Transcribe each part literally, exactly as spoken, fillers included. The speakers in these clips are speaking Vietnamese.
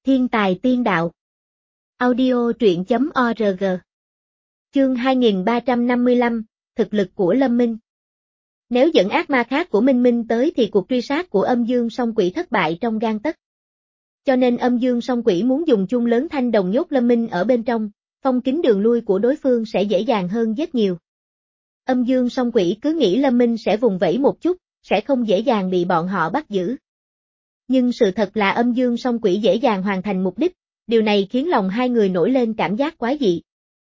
Thiên tài tiên đạo. Audio truyện chấm org. Chương hai nghìn ba trăm năm mươi lăm, thực lực của Lâm Minh. Nếu dẫn ác ma khác của Minh Minh tới thì cuộc truy sát của Âm Dương Song Quỷ thất bại trong gang tấc. Cho nên Âm Dương Song Quỷ muốn dùng chung lớn thanh đồng nhốt Lâm Minh ở bên trong, phong kín đường lui của đối phương sẽ dễ dàng hơn rất nhiều. Âm Dương Song Quỷ cứ nghĩ Lâm Minh sẽ vùng vẫy một chút, sẽ không dễ dàng bị bọn họ bắt giữ. Nhưng sự thật là Âm Dương Song Quỷ dễ dàng hoàn thành mục đích, điều này khiến lòng hai người nổi lên cảm giác quái dị.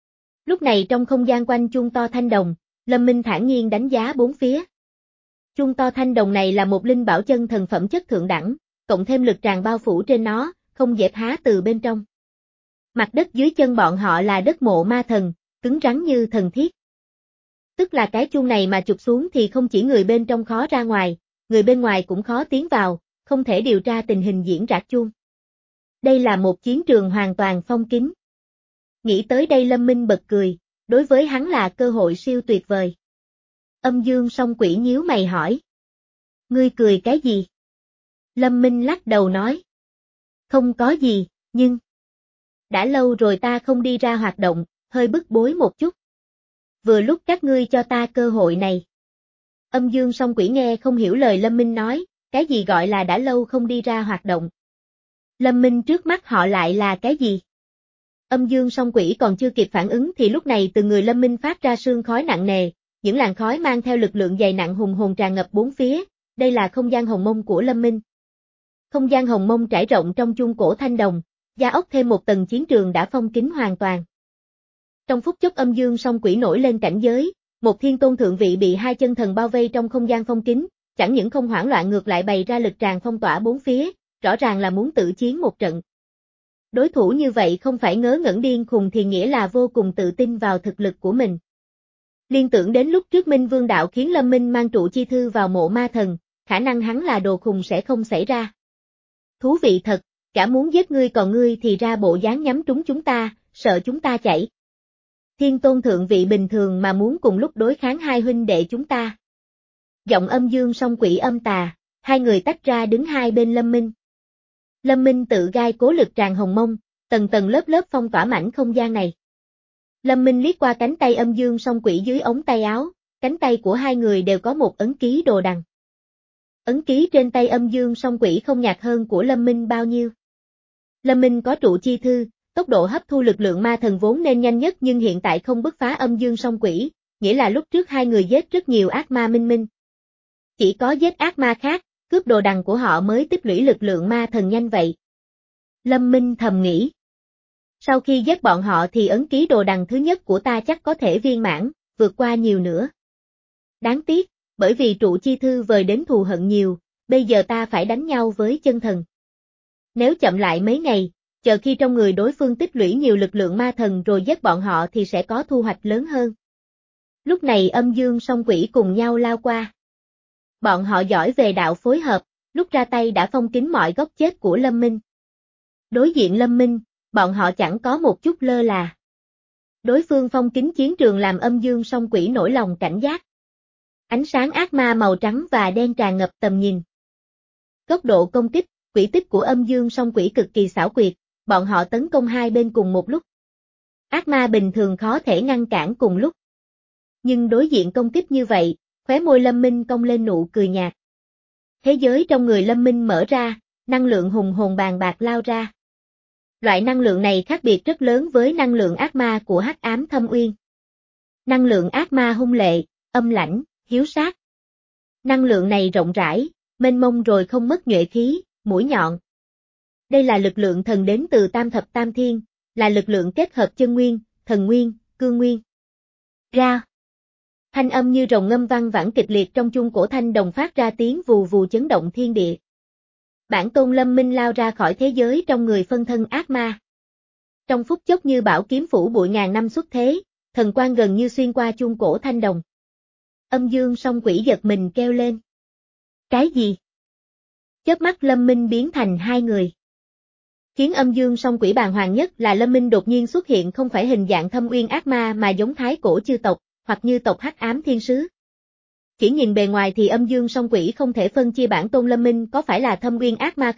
Lúc này trong không gian quanh chuông to thanh đồng, Lâm Minh thản nhiên đánh giá bốn phía. Chuông to thanh đồng này là một linh bảo chân thần phẩm chất thượng đẳng, cộng thêm lực tràn bao phủ trên nó, không dẹp há từ bên trong. Mặt đất dưới chân bọn họ là đất mộ ma thần, cứng rắn như thần thiết. Tức là cái chuông này mà chụp xuống thì không chỉ người bên trong khó ra ngoài, người bên ngoài cũng khó tiến vào, không thể điều tra tình hình diễn rạc chuông. Đây là một chiến trường hoàn toàn phong kín. Nghĩ tới đây Lâm Minh bật cười, đối với hắn là cơ hội siêu tuyệt vời. Âm Dương Song Quỷ nhíu mày hỏi. Ngươi cười cái gì? Lâm Minh lắc đầu nói. Không có gì, nhưng... Đã lâu rồi ta không đi ra hoạt động, hơi bức bối một chút. Vừa lúc các ngươi cho ta cơ hội này. Âm Dương Song Quỷ nghe không hiểu lời Lâm Minh nói, cái gì gọi là đã lâu không đi ra hoạt động. Lâm Minh trước mắt họ lại là cái gì? Âm Dương Song Quỷ còn chưa kịp phản ứng thì lúc này từ người Lâm Minh phát ra sương khói nặng nề, những làn khói mang theo lực lượng dày nặng hùng hồn tràn ngập bốn phía, đây là không gian hồng mông của Lâm Minh. Không gian hồng mông trải rộng trong chuông cổ thanh đồng, gia ốc thêm một tầng chiến trường đã phong kín hoàn toàn. Trong phút chốc Âm Dương Song Quỷ nổi lên cảnh giới, một thiên tôn thượng vị bị hai chân thần bao vây trong không gian phong kín, chẳng những không hoảng loạn ngược lại bày ra lực tràn phong tỏa bốn phía, rõ ràng là muốn tự chiến một trận. Đối thủ như vậy không phải ngớ ngẩn điên khùng thì nghĩa là vô cùng tự tin vào thực lực của mình. Liên tưởng đến lúc trước Minh Vương Đạo khiến Lâm Minh mang trụ chi thư vào mộ ma thần, khả năng hắn là đồ khùng sẽ không xảy ra. Thú vị thật, cả muốn giết ngươi còn ngươi thì ra bộ dáng nhắm trúng chúng ta, sợ chúng ta chạy. Thiên tôn thượng vị bình thường mà muốn cùng lúc đối kháng hai huynh đệ chúng ta. Giọng Âm Dương Song Quỷ âm tà, hai người tách ra đứng hai bên Lâm Minh. Lâm Minh tự gai cố lực tràn hồng mông, tầng tầng lớp lớp phong tỏa mảnh không gian này. Lâm Minh liếc qua cánh tay Âm Dương Song Quỷ dưới ống tay áo, cánh tay của hai người đều có một ấn ký đồ đằng. Ấn ký trên tay Âm Dương Song Quỷ không nhạt hơn của Lâm Minh bao nhiêu. Lâm Minh có trụ chi thư, tốc độ hấp thu lực lượng ma thần vốn nên nhanh nhất nhưng hiện tại không bứt phá Âm Dương Song Quỷ, nghĩa là lúc trước hai người giết rất nhiều ác ma minh minh. Chỉ có giết ác ma khác, cướp đồ đằng của họ mới tích lũy lực lượng ma thần nhanh vậy. Lâm Minh thầm nghĩ. Sau khi giết bọn họ thì ấn ký đồ đằng thứ nhất của ta chắc có thể viên mãn, vượt qua nhiều nữa. Đáng tiếc, bởi vì trụ chi thư vời đến thù hận nhiều, bây giờ ta phải đánh nhau với chân thần. Nếu chậm lại mấy ngày, chờ khi trong người đối phương tích lũy nhiều lực lượng ma thần rồi giết bọn họ thì sẽ có thu hoạch lớn hơn. Lúc này Âm Dương Song Quỷ cùng nhau lao qua. Bọn họ giỏi về đạo phối hợp, lúc ra tay đã phong kín mọi góc chết của Lâm Minh. Đối diện Lâm Minh, bọn họ chẳng có một chút lơ là. Đối phương phong kín chiến trường làm Âm Dương Song Quỷ nổi lòng cảnh giác. Ánh sáng ác ma màu trắng và đen tràn ngập tầm nhìn. Tốc độ công kích, quỹ tích của Âm Dương Song Quỷ cực kỳ xảo quyệt, bọn họ tấn công hai bên cùng một lúc. Ác ma bình thường khó thể ngăn cản cùng lúc. Nhưng đối diện công kích như vậy, khóe môi Lâm Minh cong lên nụ cười nhạt. Thế giới trong người Lâm Minh mở ra, năng lượng hùng hồn bàn bạc lao ra. Loại năng lượng này khác biệt rất lớn với năng lượng ác ma của Hắc Ám Thâm Uyên. Năng lượng ác ma hung lệ, âm lãnh, hiếu sát. Năng lượng này rộng rãi, mênh mông rồi không mất nhuệ khí, mũi nhọn. Đây là lực lượng thần đến từ Tam Thập Tam Thiên, là lực lượng kết hợp chân nguyên, thần nguyên, cương nguyên. Ra. Thanh âm như rồng ngâm vang vẳng kịch liệt trong chuông cổ thanh đồng phát ra tiếng vù vù chấn động thiên địa. Bản tôn Lâm Minh lao ra khỏi thế giới trong người phân thân ác ma. Trong phút chốc như bão kiếm phủ bụi ngàn năm xuất thế, thần quang gần như xuyên qua chuông cổ thanh đồng. Âm Dương Song Quỷ giật mình kêu lên. Cái gì? Chớp mắt Lâm Minh biến thành hai người. Khiến Âm Dương Song Quỷ bàng hoàng nhất là Lâm Minh đột nhiên xuất hiện không phải hình dạng thâm uyên ác ma mà giống thái cổ chư tộc, hoặc như tộc Hắc Ám Thiên Sứ. Chỉ nhìn bề ngoài thì Âm Dương Song Quỷ không thể phân chia bản tôn Lâm Minh có phải là thâm uyên ác ma không,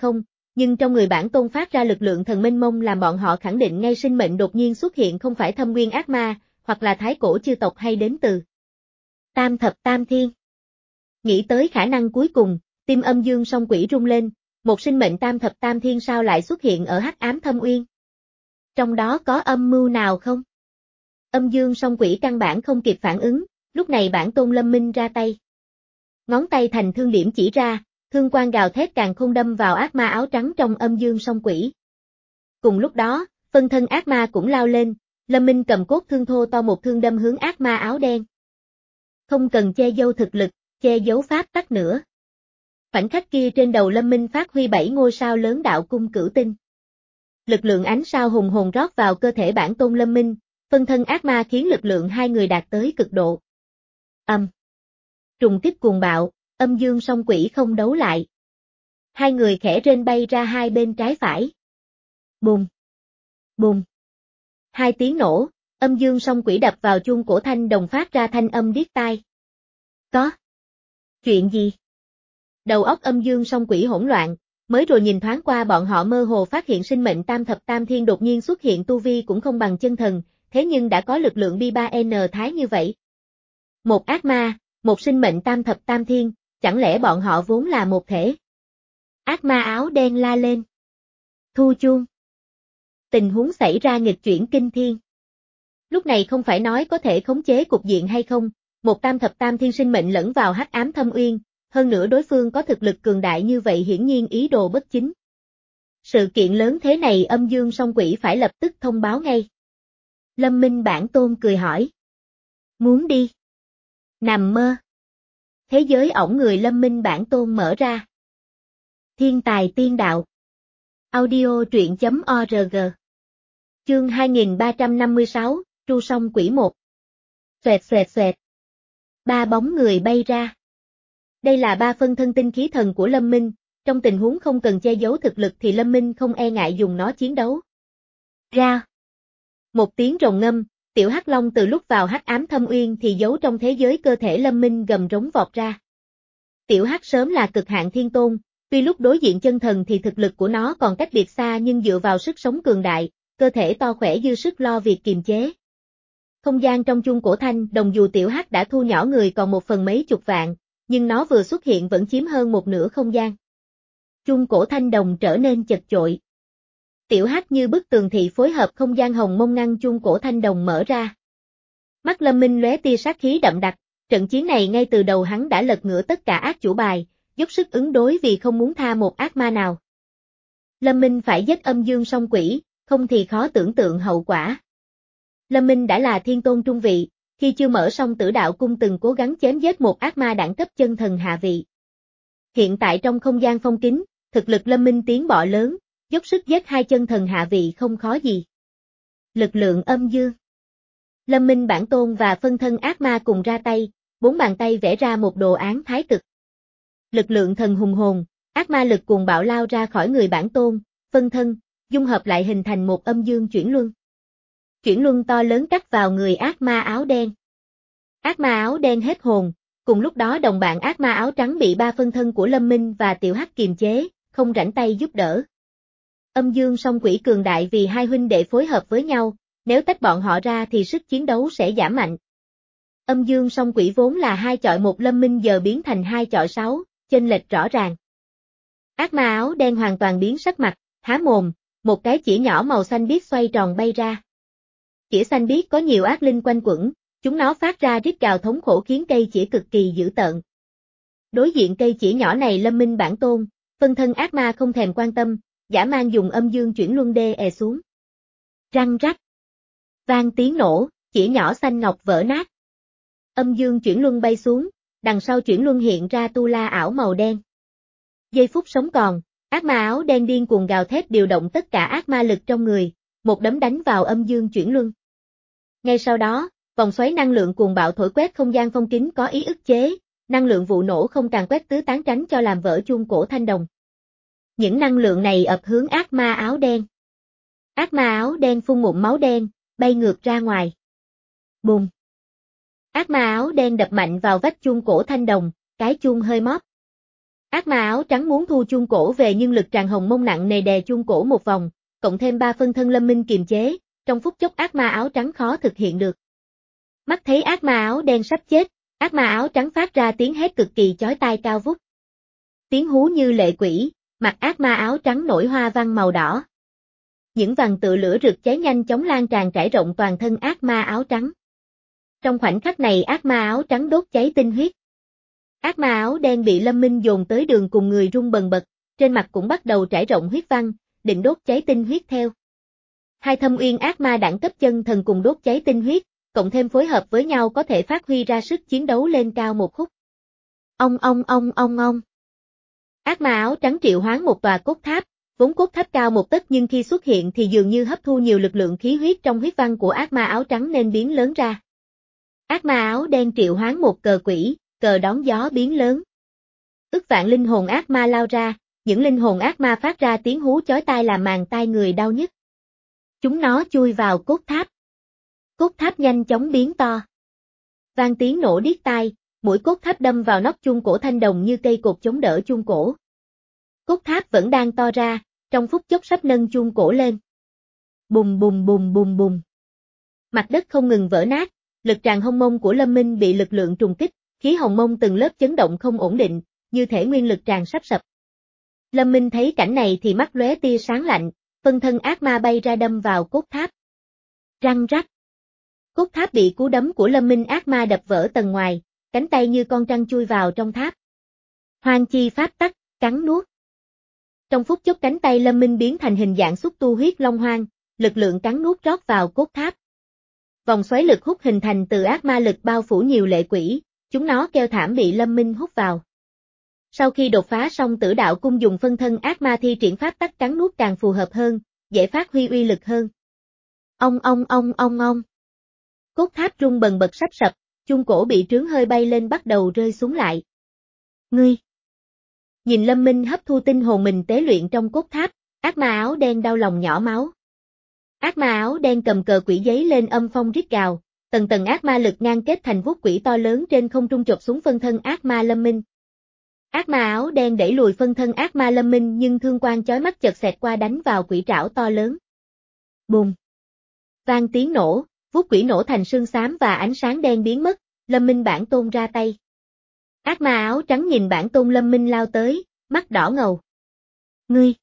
nhưng trong người bản tôn phát ra lực lượng thần mênh mông làm bọn họ khẳng định ngay sinh mệnh đột nhiên xuất hiện không phải thâm nguyên ác ma, hoặc là thái cổ chư tộc hay đến từ Tam thập tam thiên. Nghĩ tới khả năng cuối cùng, tim Âm Dương Song Quỷ rung lên, một sinh mệnh tam thập tam thiên sao lại xuất hiện ở hắc ám thâm uyên? Trong đó có âm mưu nào không? Âm Dương Song Quỷ căn bản không kịp phản ứng, lúc này bản tôn Lâm Minh ra tay. Ngón tay thành thương điểm chỉ ra, thương quang gào thét càng không đâm vào ác ma áo trắng trong Âm Dương Song Quỷ. Cùng lúc đó, phân thân ác ma cũng lao lên, Lâm Minh cầm cốt thương thô to một thương đâm hướng ác ma áo đen. Không cần che giấu thực lực, che giấu pháp tắc nữa. Khoảnh khắc kia trên đầu Lâm Minh phát huy bảy ngôi sao lớn đạo cung cửu tinh. Lực lượng ánh sao hùng hồn rót vào cơ thể bản tôn Lâm Minh, phân thân ác ma khiến lực lượng hai người đạt tới cực độ. Âm. Trùng kích cuồng bạo, Âm Dương Song Quỷ không đấu lại. Hai người khẽ rên bay ra hai bên trái phải. Bùm. Bùm. Hai tiếng nổ, Âm Dương Song Quỷ đập vào chuông cổ thanh đồng phát ra thanh âm điếc tai. Có. Chuyện gì? Đầu óc Âm Dương Song Quỷ hỗn loạn, mới rồi nhìn thoáng qua bọn họ mơ hồ phát hiện sinh mệnh tam thập tam thiên đột nhiên xuất hiện tu vi cũng không bằng chân thần, thế nhưng đã có lực lượng bi ba N thái như vậy. Một ác ma, một sinh mệnh tam thập tam thiên, chẳng lẽ bọn họ vốn là một thể? Ác ma áo đen la lên. Thu chuông. Tình huống xảy ra nghịch chuyển kinh thiên. Lúc này không phải nói có thể khống chế cục diện hay không, một tam thập tam thiên sinh mệnh lẫn vào hắc ám thâm uyên, hơn nữa đối phương có thực lực cường đại như vậy hiển nhiên ý đồ bất chính. Sự kiện lớn thế này Âm Dương Song Quỷ phải lập tức thông báo ngay. Lâm Minh bản tôn cười hỏi. Muốn đi? Nằm mơ. Thế giới ổng người Lâm Minh bản tôn mở ra. Thiên tài tiên đạo. Audio truyện chấm org. Chương hai nghìn ba trăm năm mươi sáu, Tru Song Quỷ một. Xoẹt xoẹt xoẹt. Ba bóng người bay ra. Đây là ba phân thân tinh khí thần của Lâm Minh, trong tình huống không cần che giấu thực lực thì Lâm Minh không e ngại dùng nó chiến đấu. Ra. Một tiếng rồng ngâm, tiểu hắc long từ lúc vào hắc ám thâm uyên thì giấu trong thế giới cơ thể Lâm Minh gầm rống vọt ra. Tiểu hắc sớm là cực hạn thiên tôn, tuy lúc đối diện chân thần thì thực lực của nó còn cách biệt xa nhưng dựa vào sức sống cường đại, cơ thể to khỏe dư sức lo việc kiềm chế. Không gian trong chuông cổ thanh đồng dù tiểu hắc đã thu nhỏ người còn một phần mấy chục vạn, nhưng nó vừa xuất hiện vẫn chiếm hơn một nửa không gian. Chuông cổ thanh đồng trở nên chật chội. Tiểu hắc như bức tường thị phối hợp không gian hồng mông ngăn chuông cổ thanh đồng mở ra. Mắt Lâm Minh lóe tia sát khí đậm đặc, trận chiến này ngay từ đầu hắn đã lật ngửa tất cả ác chủ bài, dốc sức ứng đối vì không muốn tha một ác ma nào. Lâm Minh phải giết Âm Dương Song Quỷ, không thì khó tưởng tượng hậu quả. Lâm Minh đã là thiên tôn trung vị, khi chưa mở xong Tử Đạo Cung từng cố gắng chém giết một ác ma đẳng cấp chân thần hạ vị. Hiện tại trong không gian phong kín, thực lực Lâm Minh tiến bộ lớn, dốc sức giết hai chân thần hạ vị không khó gì. Lực lượng âm dương. Lâm Minh bản tôn và phân thân ác ma cùng ra tay, bốn bàn tay vẽ ra một đồ án thái cực. Lực lượng thần hùng hồn, ác ma lực cuồng bạo lao ra khỏi người bản tôn, phân thân, dung hợp lại hình thành một âm dương chuyển luân. Chuyển luân to lớn cắt vào người ác ma áo đen. Ác ma áo đen hết hồn, cùng lúc đó đồng bạn ác ma áo trắng bị ba phân thân của Lâm Minh và Tiểu Hắc kiềm chế, không rảnh tay giúp đỡ. Âm Dương Song Quỷ cường đại vì hai huynh đệ phối hợp với nhau, nếu tách bọn họ ra thì sức chiến đấu sẽ giảm mạnh. Âm Dương Song Quỷ vốn là hai chọi một Lâm Minh giờ biến thành hai chọi sáu, chênh lệch rõ ràng. Ác ma áo đen hoàn toàn biến sắc mặt, há mồm, một cái chĩa nhỏ màu xanh biếc xoay tròn bay ra. Chĩa xanh biếc có nhiều ác linh quanh quẩn, chúng nó phát ra rít gào thống khổ khiến cây chĩa cực kỳ dữ tợn. Đối diện cây chĩa nhỏ này Lâm Minh bản tôn, phân thân ác ma không thèm quan tâm, dã man dùng âm dương chuyển luân đê è xuống. Răng rắc. Vang tiếng nổ, chĩa nhỏ xanh ngọc vỡ nát. Âm dương chuyển luân bay xuống, đằng sau chuyển luân hiện ra tu la ảo màu đen. Giây phút sống còn, ác ma áo đen điên cuồng gào thét điều động tất cả ác ma lực trong người, một đấm đánh vào âm dương chuyển luân. Ngay sau đó, vòng xoáy năng lượng cuồng bạo thổi quét không gian phong kín có ý ức chế, năng lượng vụ nổ không càng quét tứ tán tránh cho làm vỡ chuông cổ thanh đồng. Những năng lượng này ập hướng ác ma áo đen. Ác ma áo đen phun ngụm máu đen, bay ngược ra ngoài. Bùm. Ác ma áo đen đập mạnh vào vách chuông cổ thanh đồng, cái chuông hơi móp. Ác ma áo trắng muốn thu chuông cổ về nhưng lực tràn hồng mông nặng nề đè chuông cổ một vòng, cộng thêm ba phân thân Lâm Minh kiềm chế, trong phút chốc ác ma áo trắng khó thực hiện được. Mắt thấy ác ma áo đen sắp chết, ác ma áo trắng phát ra tiếng hét cực kỳ chói tai cao vút. Tiếng hú như lệ quỷ, mặt ác ma áo trắng nổi hoa văn màu đỏ. Những vằn tự lửa rực cháy nhanh chóng lan tràn trải rộng toàn thân ác ma áo trắng. Trong khoảnh khắc này ác ma áo trắng đốt cháy tinh huyết. Ác ma áo đen bị Lâm Minh dồn tới đường cùng người rung bần bật, trên mặt cũng bắt đầu trải rộng huyết văn, định đốt cháy tinh huyết theo. Hai thâm uyên ác ma đẳng cấp chân thần cùng đốt cháy tinh huyết, cộng thêm phối hợp với nhau có thể phát huy ra sức chiến đấu lên cao một khúc. Ong ong ong ong ong. Ác ma áo trắng triệu hoán một tòa cốt tháp, vốn cốt tháp cao một tấc nhưng khi xuất hiện thì dường như hấp thu nhiều lực lượng khí huyết trong huyết văn của ác ma áo trắng nên biến lớn ra. Ác ma áo đen triệu hoán một cờ quỷ, cờ đón gió biến lớn. Ức vạn linh hồn ác ma lao ra, những linh hồn ác ma phát ra tiếng hú chói tai làm màng tai người đau nhức. Chúng nó chui vào cốt tháp. Cốt tháp nhanh chóng biến to. Vang tiếng nổ điếc tai, mũi cốt tháp đâm vào nóc chuông cổ thanh đồng như cây cột chống đỡ chuông cổ. Cốt tháp vẫn đang to ra, trong phút chốc sắp nâng chuông cổ lên. Bùm bùm bùm bùm bùm. Mặt đất không ngừng vỡ nát, lực tràn hồng mông của Lâm Minh bị lực lượng trùng kích, khí hồng mông từng lớp chấn động không ổn định, như thể nguyên lực tràn sắp sập. Lâm Minh thấy cảnh này thì mắt lóe tia sáng lạnh, phân thân ác ma bay ra đâm vào cốt tháp. Răng rắc. Cốt tháp bị cú đấm của Lâm Minh ác ma đập vỡ tầng ngoài, cánh tay như con trăng chui vào trong tháp. Hoang chi pháp tắc, cắn nuốt. Trong phút chốc cánh tay Lâm Minh biến thành hình dạng xúc tu huyết long hoang, lực lượng cắn nuốt rót vào cốt tháp. Vòng xoáy lực hút hình thành từ ác ma lực bao phủ nhiều lệ quỷ, chúng nó kêu thảm bị Lâm Minh hút vào. Sau khi đột phá xong Tử Đạo Cung dùng phân thân ác ma thi triển pháp tắc cắn nuốt càng phù hợp hơn, dễ phát huy uy lực hơn. Ong ong ong ong ong. Cốt tháp rung bần bật sắp sập, chuông cổ bị trướng hơi bay lên bắt đầu rơi xuống lại. Ngươi! Nhìn Lâm Minh hấp thu tinh hồn mình tế luyện trong cốt tháp, ác ma áo đen đau lòng nhỏ máu. Ác ma áo đen cầm cờ quỷ giấy lên âm phong rít gào, tầng tầng ác ma lực ngang kết thành vuốt quỷ to lớn trên không trung chộp xuống phân thân ác ma Lâm Minh. Ác ma áo đen đẩy lùi phân thân ác ma Lâm Minh nhưng thương quang chói mắt chợt xẹt qua đánh vào quỷ trảo to lớn. Bùm! Vang tiếng nổ, vuốt quỷ nổ thành sương xám và ánh sáng đen biến mất, Lâm Minh bản tôn ra tay. Ác ma áo trắng nhìn bản tôn Lâm Minh lao tới, mắt đỏ ngầu. Ngươi!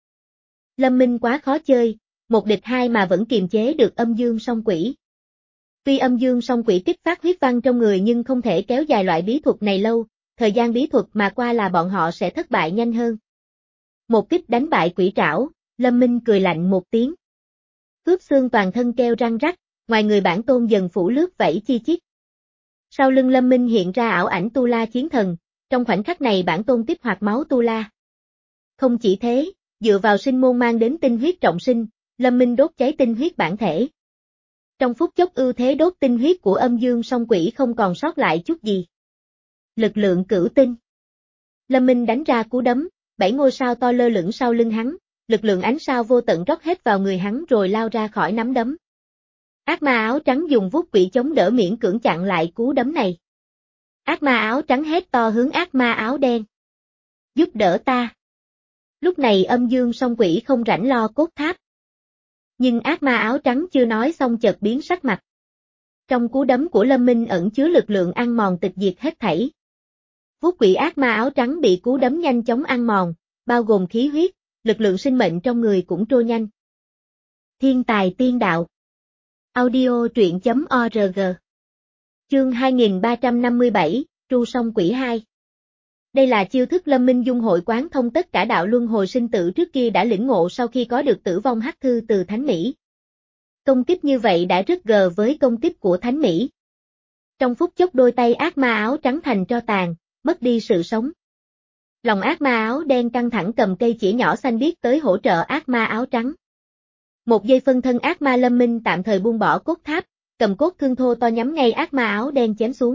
Lâm Minh quá khó chơi, một địch hai mà vẫn kiềm chế được âm dương song quỷ. Tuy âm dương song quỷ kích phát huyết văn trong người nhưng không thể kéo dài loại bí thuật này lâu, thời gian bí thuật mà qua là bọn họ sẽ thất bại nhanh hơn. Một kích đánh bại quỷ trảo, Lâm Minh cười lạnh một tiếng. Cướp xương toàn thân kêu răng rắc, ngoài người bản tôn dần phủ lướt vẫy chi chít. Sau lưng Lâm Minh hiện ra ảo ảnh Tu La chiến thần, trong khoảnh khắc này bản tôn tiếp hoạt máu Tu La. Không chỉ thế, dựa vào sinh môn mang đến tinh huyết trọng sinh, Lâm Minh đốt cháy tinh huyết bản thể. Trong phút chốc ưu thế đốt tinh huyết của âm dương song quỷ không còn sót lại chút gì. Lực lượng cửu tinh. Lâm Minh đánh ra cú đấm, bảy ngôi sao to lơ lửng sau lưng hắn, lực lượng ánh sao vô tận rót hết vào người hắn rồi lao ra khỏi nắm đấm. Ác ma áo trắng dùng vuốt quỷ chống đỡ miễn cưỡng chặn lại cú đấm này. Ác ma áo trắng hét to hướng ác ma áo đen. Giúp đỡ ta. Lúc này âm dương song quỷ không rảnh lo cốt tháp. Nhưng ác ma áo trắng chưa nói xong chợt biến sắc mặt. Trong cú đấm của Lâm Minh ẩn chứa lực lượng ăn mòn tịch diệt hết thảy. Vuốt quỷ ác ma áo trắng bị cú đấm nhanh chóng ăn mòn, bao gồm khí huyết, lực lượng sinh mệnh trong người cũng trôi nhanh. Thiên tài tiên đạo. Audio truyện chấm org. Chương hai nghìn ba trăm năm mươi bảy, Tru Song Quỷ hai. Đây là chiêu thức Lâm Minh dung hội quán thông tất cả đạo luân hồi sinh tử trước kia đã lĩnh ngộ sau khi có được Tử Vong Hắc Thư từ Thánh Mỹ. Công kích như vậy đã rất gờ với công kích của Thánh Mỹ. Trong phút chốc đôi tay ác ma áo trắng thành tro tàn, mất đi sự sống. Lòng ác ma áo đen căng thẳng cầm cây chĩa nhỏ xanh biếc tới hỗ trợ ác ma áo trắng. Một giây phân thân ác ma Lâm Minh tạm thời buông bỏ cốt tháp, cầm cốt thương thô to nhắm ngay ác ma áo đen chém xuống.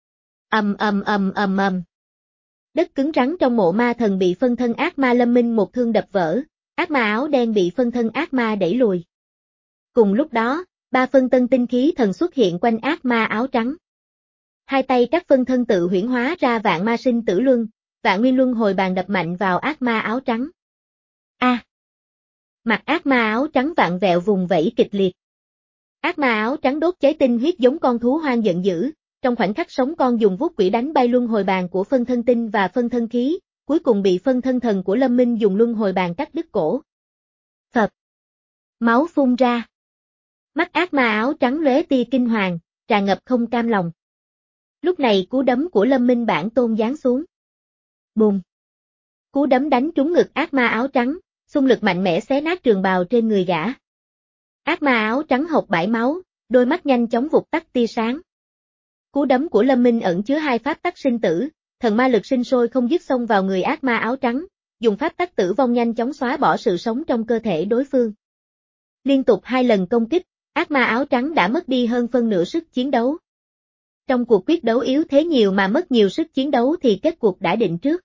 Ầm ầm ầm ầm ầm. Đất cứng rắn trong mộ ma thần bị phân thân ác ma Lâm Minh một thương đập vỡ, ác ma áo đen bị phân thân ác ma đẩy lùi. Cùng lúc đó, ba phân tân tinh khí thần xuất hiện quanh ác ma áo trắng. Hai tay các phân thân tự huyễn hóa ra vạn ma sinh tử luân, Vạn Nguyên Luân Hồi Bàn đập mạnh vào ác ma áo trắng. A! À, mặt ác ma áo trắng vặn vẹo vùng vẫy kịch liệt. Ác ma áo trắng đốt cháy tinh huyết giống con thú hoang giận dữ, trong khoảnh khắc sống con dùng vuốt quỷ đánh bay luân hồi bàn của phân thân tinh và phân thân khí, cuối cùng bị phân thân thần của Lâm Minh dùng luân hồi bàn cắt đứt cổ. Phập! Máu phun ra. Mắt ác ma áo trắng lóe tia kinh hoàng, tràn ngập không cam lòng. Lúc này cú đấm của Lâm Minh bản tôn giáng xuống. Bùm! Cú đấm đánh trúng ngực ác ma áo trắng, xung lực mạnh mẽ xé nát trường bào trên người gã. Ác ma áo trắng hộc bãi máu, đôi mắt nhanh chóng vụt tắt tia sáng. Cú đấm của Lâm Minh ẩn chứa hai pháp tắc sinh tử, thần ma lực sinh sôi không dứt xông vào người ác ma áo trắng, dùng pháp tắc tử vong nhanh chóng xóa bỏ sự sống trong cơ thể đối phương. Liên tục hai lần công kích, ác ma áo trắng đã mất đi hơn phân nửa sức chiến đấu. Trong cuộc quyết đấu yếu thế nhiều mà mất nhiều sức chiến đấu thì kết cuộc đã định trước.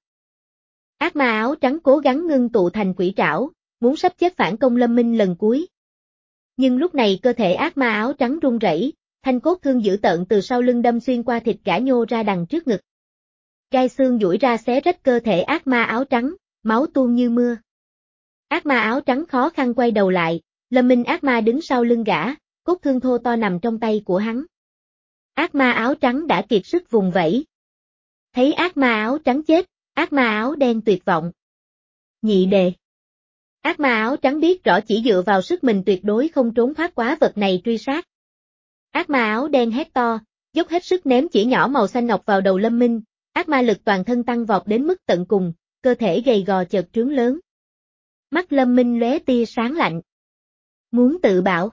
Ác ma áo trắng cố gắng ngưng tụ thành quỷ trảo, muốn sắp chết phản công Lâm Minh lần cuối. Nhưng lúc này cơ thể ác ma áo trắng run rẩy, thanh cốt thương dữ tợn từ sau lưng đâm xuyên qua thịt gã nhô ra đằng trước ngực. Gai xương duỗi ra xé rách cơ thể ác ma áo trắng, máu tuôn như mưa. Ác ma áo trắng khó khăn quay đầu lại, Lâm Minh ác ma đứng sau lưng gã, cốt thương thô to nằm trong tay của hắn. Ác ma áo trắng đã kiệt sức vùng vẫy. Thấy ác ma áo trắng chết, ác ma áo đen tuyệt vọng. Nhị đề. Ác ma áo trắng biết rõ chỉ dựa vào sức mình tuyệt đối không trốn thoát quá vật này truy sát. Ác ma áo đen hét to, dốc hết sức ném chỉ nhỏ màu xanh ngọc vào đầu Lâm Minh, ác ma lực toàn thân tăng vọt đến mức tận cùng, cơ thể gầy gò chợt trướng lớn. Mắt Lâm Minh lóe tia sáng lạnh. Muốn tự bạo.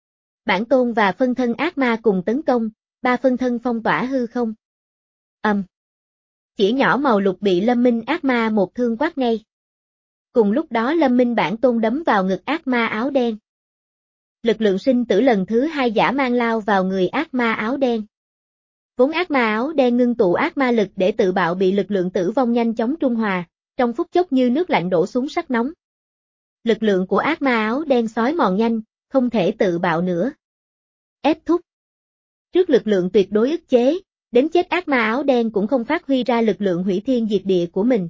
Bản tôn và phân thân ác ma cùng tấn công, ba phân thân phong tỏa hư không. Ầm. Um. Chỉ nhỏ màu lục bị Lâm Minh ác ma một thương quát ngay. Cùng lúc đó Lâm Minh bản tôn đấm vào ngực ác ma áo đen. Lực lượng sinh tử lần thứ hai dã man lao vào người ác ma áo đen. Vốn ác ma áo đen ngưng tụ ác ma lực để tự bạo bị lực lượng tử vong nhanh chóng trung hòa, trong phút chốc như nước lạnh đổ xuống sắt nóng. Lực lượng của ác ma áo đen xói mòn nhanh, không thể tự bạo nữa. Ép thúc. Trước lực lượng tuyệt đối ức chế, đến chết ác ma áo đen cũng không phát huy ra lực lượng hủy thiên diệt địa của mình.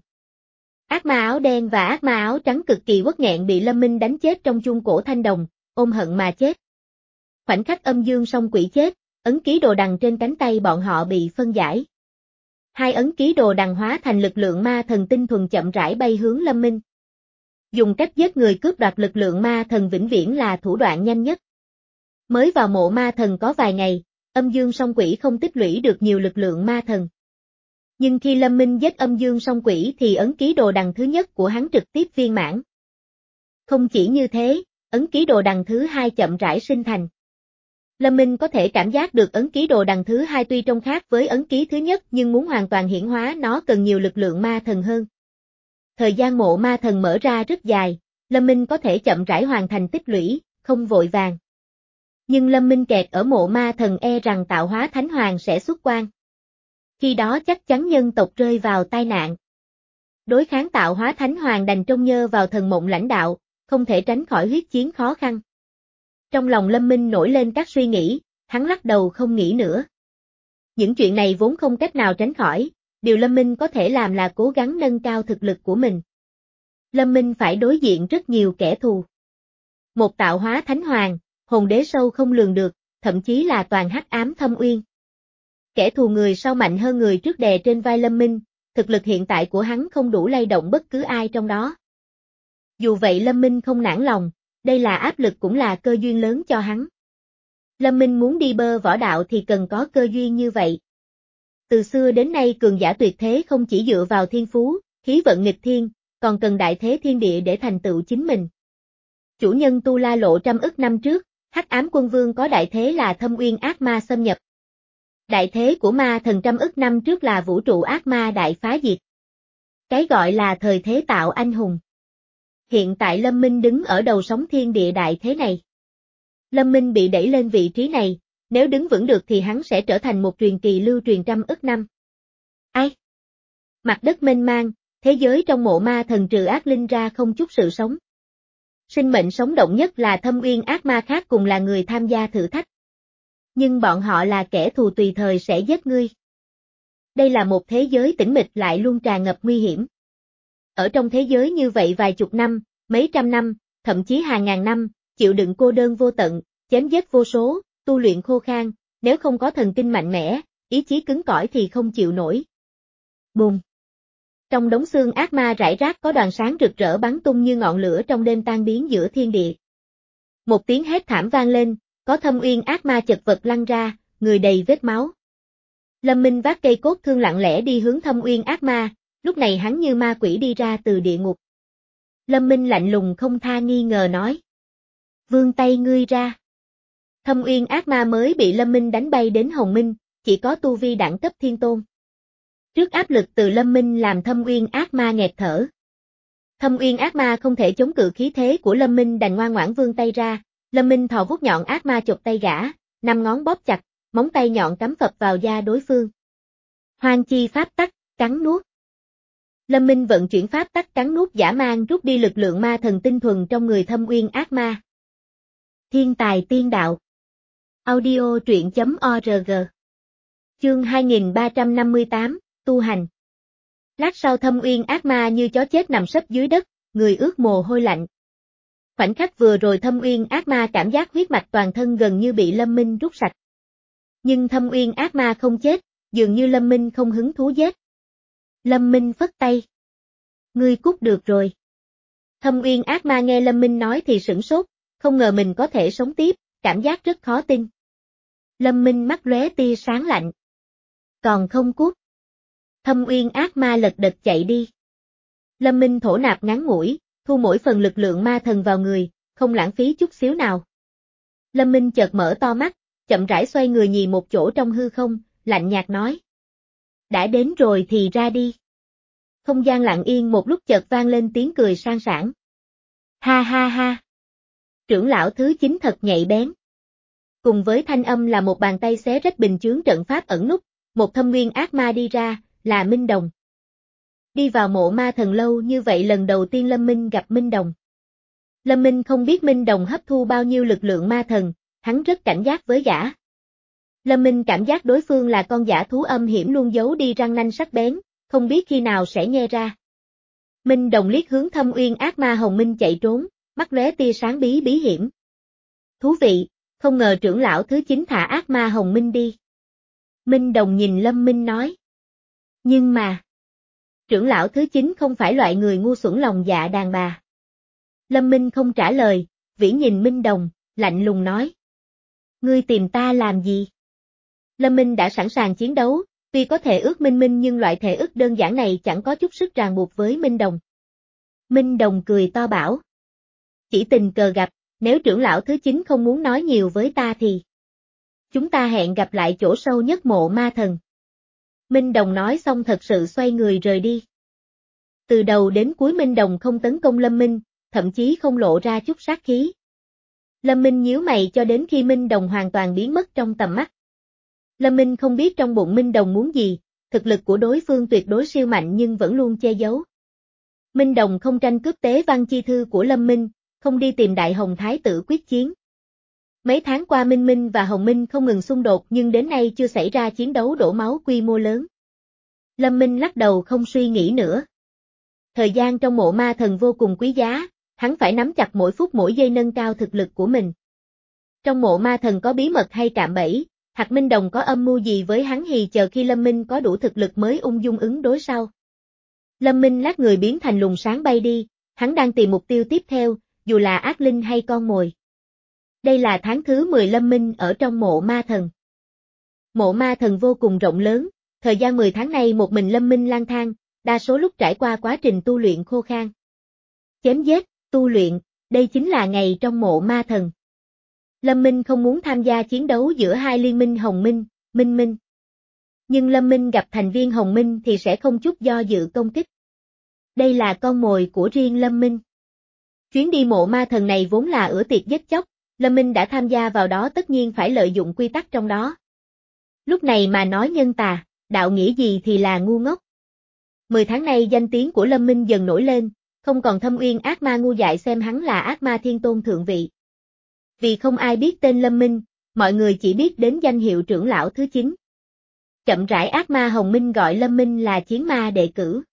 Ác ma áo đen và ác ma áo trắng cực kỳ uất nghẹn bị Lâm Minh đánh chết trong chuông cổ thanh đồng, ôm hận mà chết. Khoảnh khắc âm dương song quỷ chết, ấn ký đồ đằng trên cánh tay bọn họ bị phân giải. Hai ấn ký đồ đằng hóa thành lực lượng ma thần tinh thuần chậm rãi bay hướng Lâm Minh. Dùng cách giết người cướp đoạt lực lượng ma thần vĩnh viễn là thủ đoạn nhanh nhất. Mới vào mộ ma thần có vài ngày, âm dương song quỷ không tích lũy được nhiều lực lượng ma thần. Nhưng khi Lâm Minh giết âm dương song quỷ thì ấn ký đồ đằng thứ nhất của hắn trực tiếp viên mãn. Không chỉ như thế, ấn ký đồ đằng thứ hai chậm rãi sinh thành. Lâm Minh có thể cảm giác được ấn ký đồ đằng thứ hai tuy trông khác với ấn ký thứ nhất nhưng muốn hoàn toàn hiển hóa nó cần nhiều lực lượng ma thần hơn. Thời gian mộ ma thần mở ra rất dài, Lâm Minh có thể chậm rãi hoàn thành tích lũy, không vội vàng. Nhưng Lâm Minh kẹt ở mộ ma thần e rằng tạo hóa thánh hoàng sẽ xuất quan. Khi đó chắc chắn nhân tộc rơi vào tai nạn. Đối kháng tạo hóa thánh hoàng đành trông nhơ vào thần mộng lãnh đạo, không thể tránh khỏi huyết chiến khó khăn. Trong lòng Lâm Minh nổi lên các suy nghĩ, hắn lắc đầu không nghĩ nữa. Những chuyện này vốn không cách nào tránh khỏi, điều Lâm Minh có thể làm là cố gắng nâng cao thực lực của mình. Lâm Minh phải đối diện rất nhiều kẻ thù. Một tạo hóa thánh hoàng, hồn đế sâu không lường được, thậm chí là toàn hắc ám thâm uyên. Kẻ thù người sau mạnh hơn người trước đè trên vai Lâm Minh, thực lực hiện tại của hắn không đủ lay động bất cứ ai trong đó. Dù vậy Lâm Minh không nản lòng, đây là áp lực cũng là cơ duyên lớn cho hắn. Lâm Minh muốn đi bơ võ đạo thì cần có cơ duyên như vậy. Từ xưa đến nay cường giả tuyệt thế không chỉ dựa vào thiên phú, khí vận nghịch thiên, còn cần đại thế thiên địa để thành tựu chính mình. Chủ nhân Tu La Lộ trăm ức năm trước, Hắc Ám Quân Vương có đại thế là Thâm Uyên ác ma xâm nhập. Đại thế của ma thần trăm ức năm trước là vũ trụ ác ma đại phá diệt. Cái gọi là thời thế tạo anh hùng. Hiện tại Lâm Minh đứng ở đầu sóng thiên địa đại thế này. Lâm Minh bị đẩy lên vị trí này, nếu đứng vững được thì hắn sẽ trở thành một truyền kỳ lưu truyền trăm ức năm. Ai? Mặt đất mênh mang, thế giới trong mộ ma thần trừ ác linh ra không chút sự sống. Sinh mệnh sống động nhất là Thâm Uyên ác ma khác cùng là người tham gia thử thách. Nhưng bọn họ là kẻ thù tùy thời sẽ giết ngươi. Đây là một thế giới tĩnh mịch lại luôn tràn ngập nguy hiểm. Ở trong thế giới như vậy vài chục năm, mấy trăm năm, thậm chí hàng ngàn năm, chịu đựng cô đơn vô tận, chém giết vô số, tu luyện khô khan, nếu không có thần kinh mạnh mẽ, ý chí cứng cỏi thì không chịu nổi. Bùm! Trong đống xương ác ma rải rác có đoàn sáng rực rỡ bắn tung như ngọn lửa trong đêm tan biến giữa thiên địa. Một tiếng hét thảm vang lên, có thâm uyên ác ma chật vật lăn ra, người đầy vết máu. Lâm Minh vác cây cốt thương lặng lẽ đi hướng thâm uyên ác ma, lúc này hắn như ma quỷ đi ra từ địa ngục. Lâm Minh lạnh lùng không tha nghi ngờ nói. Vươn tay ngươi ra. Thâm uyên ác ma mới bị Lâm Minh đánh bay đến Hồng Minh, chỉ có tu vi đẳng cấp thiên tôn. Trước áp lực từ Lâm Minh làm thâm uyên ác ma nghẹt thở. Thâm uyên ác ma không thể chống cự khí thế của Lâm Minh đành ngoan ngoãn vươn tay ra, Lâm Minh thò vuốt nhọn ác ma chộp tay gã, năm ngón bóp chặt, móng tay nhọn cắm phập vào da đối phương. Hoang chi pháp tắc, cắn nuốt. Lâm Minh vận chuyển pháp tắc cắn nuốt dã man rút đi lực lượng ma thần tinh thuần trong người thâm uyên ác ma. Thiên tài tiên đạo. Audio truyện chấm org. Chương hai nghìn ba trăm năm mươi tám, tu hành. Lát sau thâm uyên ác ma như chó chết nằm sấp dưới đất, người ướt mồ hôi lạnh. Khoảnh khắc vừa rồi thâm uyên ác ma cảm giác huyết mạch toàn thân gần như bị Lâm Minh rút sạch. Nhưng thâm uyên ác ma không chết, dường như Lâm Minh không hứng thú giết. Lâm Minh phất tay. Ngươi cút được rồi. Thâm uyên ác ma nghe Lâm Minh nói thì sửng sốt, không ngờ mình có thể sống tiếp, cảm giác rất khó tin. Lâm Minh mắt lóe tia sáng lạnh. Còn không cút. Thâm uyên ác ma lật đật chạy đi. Lâm Minh thổ nạp ngắn ngủi, thu mỗi phần lực lượng ma thần vào người, không lãng phí chút xíu nào. Lâm Minh chợt mở to mắt, chậm rãi xoay người nhìn một chỗ trong hư không, lạnh nhạt nói. Đã đến rồi thì ra đi. Không gian lặng yên một lúc chợt vang lên tiếng cười sang sảng. Ha ha ha. Trưởng lão thứ chín thật nhạy bén. Cùng với thanh âm là một bàn tay xé rách bình chướng trận pháp ẩn núp, một thâm nguyên ác ma đi ra, là Minh Đồng. Đi vào mộ ma thần lâu như vậy lần đầu tiên Lâm Minh gặp Minh Đồng. Lâm Minh không biết Minh Đồng hấp thu bao nhiêu lực lượng ma thần, hắn rất cảnh giác với gã. Lâm Minh cảm giác đối phương là con dã thú âm hiểm luôn giấu đi răng nanh sắc bén, không biết khi nào sẽ nhe ra. Minh Đồng liếc hướng thâm uyên ác ma Hồng Minh chạy trốn, mắt lóe tia sáng bí bí hiểm. Thú vị, không ngờ trưởng lão thứ chín thả ác ma Hồng Minh đi. Minh Đồng nhìn Lâm Minh nói. Nhưng mà, trưởng lão thứ chín không phải loại người ngu xuẩn lòng dạ đàn bà. Lâm Minh không trả lời, vĩ nhìn Minh Đồng, lạnh lùng nói. Ngươi tìm ta làm gì? Lâm Minh đã sẵn sàng chiến đấu, tuy có thể ước Minh Minh nhưng loại thể ước đơn giản này chẳng có chút sức ràng buộc với Minh Đồng. Minh Đồng cười to bảo. Chỉ tình cờ gặp, nếu trưởng lão thứ chín không muốn nói nhiều với ta thì chúng ta hẹn gặp lại chỗ sâu nhất mộ ma thần. Minh Đồng nói xong thật sự xoay người rời đi. Từ đầu đến cuối Minh Đồng không tấn công Lâm Minh, thậm chí không lộ ra chút sát khí. Lâm Minh nhíu mày cho đến khi Minh Đồng hoàn toàn biến mất trong tầm mắt. Lâm Minh không biết trong bụng Minh Đồng muốn gì, thực lực của đối phương tuyệt đối siêu mạnh nhưng vẫn luôn che giấu. Minh Đồng không tranh cướp tế văn chi thư của Lâm Minh, không đi tìm Đại Hồng Thái tử quyết chiến. Mấy tháng qua Minh Minh và Hồng Minh không ngừng xung đột nhưng đến nay chưa xảy ra chiến đấu đổ máu quy mô lớn. Lâm Minh lắc đầu không suy nghĩ nữa. Thời gian trong mộ ma thần vô cùng quý giá, hắn phải nắm chặt mỗi phút mỗi giây nâng cao thực lực của mình. Trong mộ ma thần có bí mật hay cạm bẫy, Hạc Minh Đồng có âm mưu gì với hắn thì chờ khi Lâm Minh có đủ thực lực mới ung dung ứng đối sau. Lâm Minh lát người biến thành luồng sáng bay đi, hắn đang tìm mục tiêu tiếp theo, dù là ác linh hay con mồi. Đây là tháng thứ mười Lâm Minh ở trong mộ ma thần. Mộ ma thần vô cùng rộng lớn, thời gian mười tháng này một mình Lâm Minh lang thang, đa số lúc trải qua quá trình tu luyện khô khan. Chém giết, tu luyện, đây chính là ngày trong mộ ma thần. Lâm Minh không muốn tham gia chiến đấu giữa hai liên minh Hồng Minh, Minh Minh. Nhưng Lâm Minh gặp thành viên Hồng Minh thì sẽ không chút do dự công kích. Đây là con mồi của riêng Lâm Minh. Chuyến đi mộ ma thần này vốn là ửa tiệc giết chóc, Lâm Minh đã tham gia vào đó tất nhiên phải lợi dụng quy tắc trong đó. Lúc này mà nói nhân tà, đạo nghĩa gì thì là ngu ngốc. Mười tháng nay danh tiếng của Lâm Minh dần nổi lên, không còn thâm uyên ác ma ngu dại xem hắn là ác ma thiên tôn thượng vị. Vì không ai biết tên Lâm Minh, mọi người chỉ biết đến danh hiệu trưởng lão thứ chín. Chậm rãi ác ma Hồng Minh gọi Lâm Minh là chiến ma đệ cử.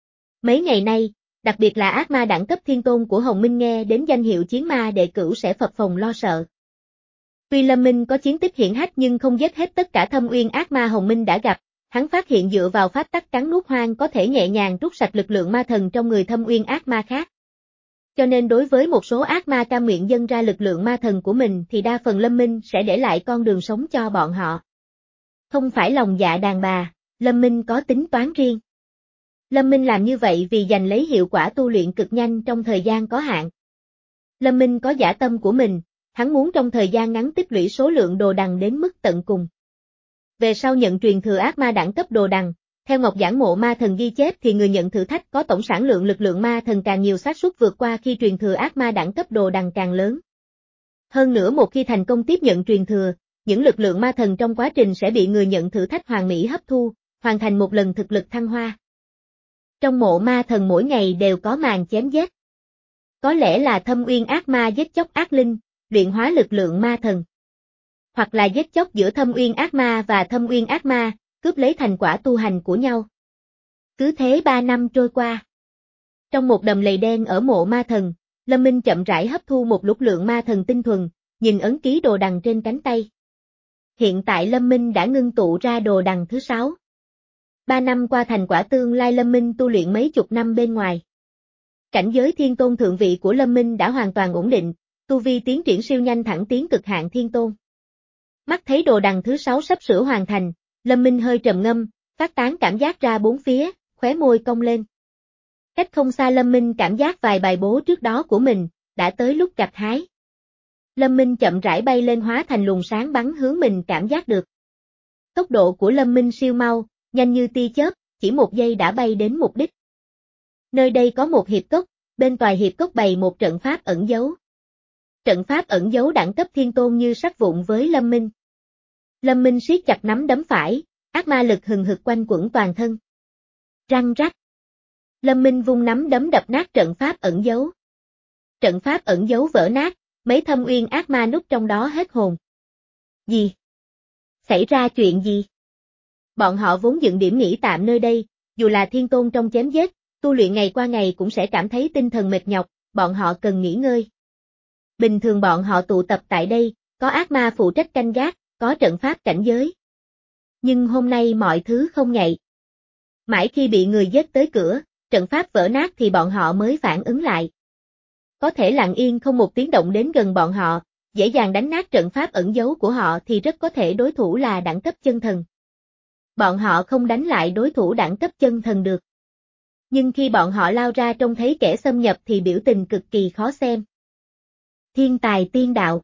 Mấy ngày nay, đặc biệt là ác ma đẳng cấp thiên tôn của Hồng Minh nghe đến danh hiệu chiến ma đệ cửu sẽ phập phồng lo sợ. Tuy Lâm Minh có chiến tích hiển hách nhưng không giết hết tất cả thâm uyên ác ma Hồng Minh đã gặp, hắn phát hiện dựa vào pháp tắc cắn nuốt hoang có thể nhẹ nhàng rút sạch lực lượng ma thần trong người thâm uyên ác ma khác. Cho nên đối với một số ác ma cam nguyện dâng ra lực lượng ma thần của mình thì đa phần Lâm Minh sẽ để lại con đường sống cho bọn họ. Không phải lòng dạ đàn bà, Lâm Minh có tính toán riêng. Lâm Minh làm như vậy vì giành lấy hiệu quả tu luyện cực nhanh trong thời gian có hạn. Lâm Minh có dã tâm của mình, hắn muốn trong thời gian ngắn tích lũy số lượng đồ đằng đến mức tận cùng. Về sau nhận truyền thừa ác ma đẳng cấp đồ đằng, theo Ngọc Giảng Mộ Ma Thần ghi chép thì người nhận thử thách có tổng sản lượng lực lượng ma thần càng nhiều xác suất vượt qua khi truyền thừa ác ma đẳng cấp đồ đằng càng lớn. Hơn nữa một khi thành công tiếp nhận truyền thừa, những lực lượng ma thần trong quá trình sẽ bị người nhận thử thách hoàn mỹ hấp thu, hoàn thành một lần thực lực thăng hoa. Trong mộ ma thần mỗi ngày đều có màn chém giết. Có lẽ là thâm uyên ác ma giết chóc ác linh, luyện hóa lực lượng ma thần. Hoặc là giết chóc giữa thâm uyên ác ma và thâm uyên ác ma, cướp lấy thành quả tu hành của nhau. Cứ thế ba năm trôi qua. Trong một đầm lầy đen ở mộ ma thần, Lâm Minh chậm rãi hấp thu một lục lượng ma thần tinh thuần, nhìn ấn ký đồ đằng trên cánh tay. Hiện tại Lâm Minh đã ngưng tụ ra đồ đằng thứ sáu. Ba năm qua thành quả tương lai Lâm Minh tu luyện mấy chục năm bên ngoài. Cảnh giới thiên tôn thượng vị của Lâm Minh đã hoàn toàn ổn định, tu vi tiến triển siêu nhanh thẳng tiến cực hạn thiên tôn. Mắt thấy đồ đằng thứ sáu sắp sửa hoàn thành, Lâm Minh hơi trầm ngâm, phát tán cảm giác ra bốn phía, khóe môi cong lên. Cách không xa Lâm Minh cảm giác vài bài bố trước đó của mình, đã tới lúc gặt hái. Lâm Minh chậm rãi bay lên hóa thành luồng sáng bắn hướng mình cảm giác được. Tốc độ của Lâm Minh siêu mau, nhanh như tia chớp, chỉ một giây đã bay đến mục đích. Nơi đây có một hiệp cốc, bên tòa hiệp cốc bày một trận pháp ẩn giấu. Trận pháp ẩn giấu đẳng cấp thiên tôn như sắt vụn với Lâm Minh. Lâm Minh siết chặt nắm đấm phải, ác ma lực hừng hực quanh quẩn toàn thân. Răng rắc. Lâm Minh vung nắm đấm đập nát trận pháp ẩn giấu. Trận pháp ẩn giấu vỡ nát, mấy thâm uyên ác ma núp trong đó hết hồn. Gì? Xảy ra chuyện gì? Bọn họ vốn dựng điểm nghỉ tạm nơi đây, dù là thiên tôn trong chém giết, tu luyện ngày qua ngày cũng sẽ cảm thấy tinh thần mệt nhọc, bọn họ cần nghỉ ngơi. Bình thường bọn họ tụ tập tại đây, có ác ma phụ trách canh gác, có trận pháp cảnh giới. Nhưng hôm nay mọi thứ không nhạy. Mãi khi bị người giết tới cửa, trận pháp vỡ nát thì bọn họ mới phản ứng lại. Có thể lặng yên không một tiếng động đến gần bọn họ, dễ dàng đánh nát trận pháp ẩn giấu của họ thì rất có thể đối thủ là đẳng cấp chân thần. Bọn họ không đánh lại đối thủ đẳng cấp chân thần được. Nhưng khi bọn họ lao ra trông thấy kẻ xâm nhập thì biểu tình cực kỳ khó xem. Thiên tài tiên đạo.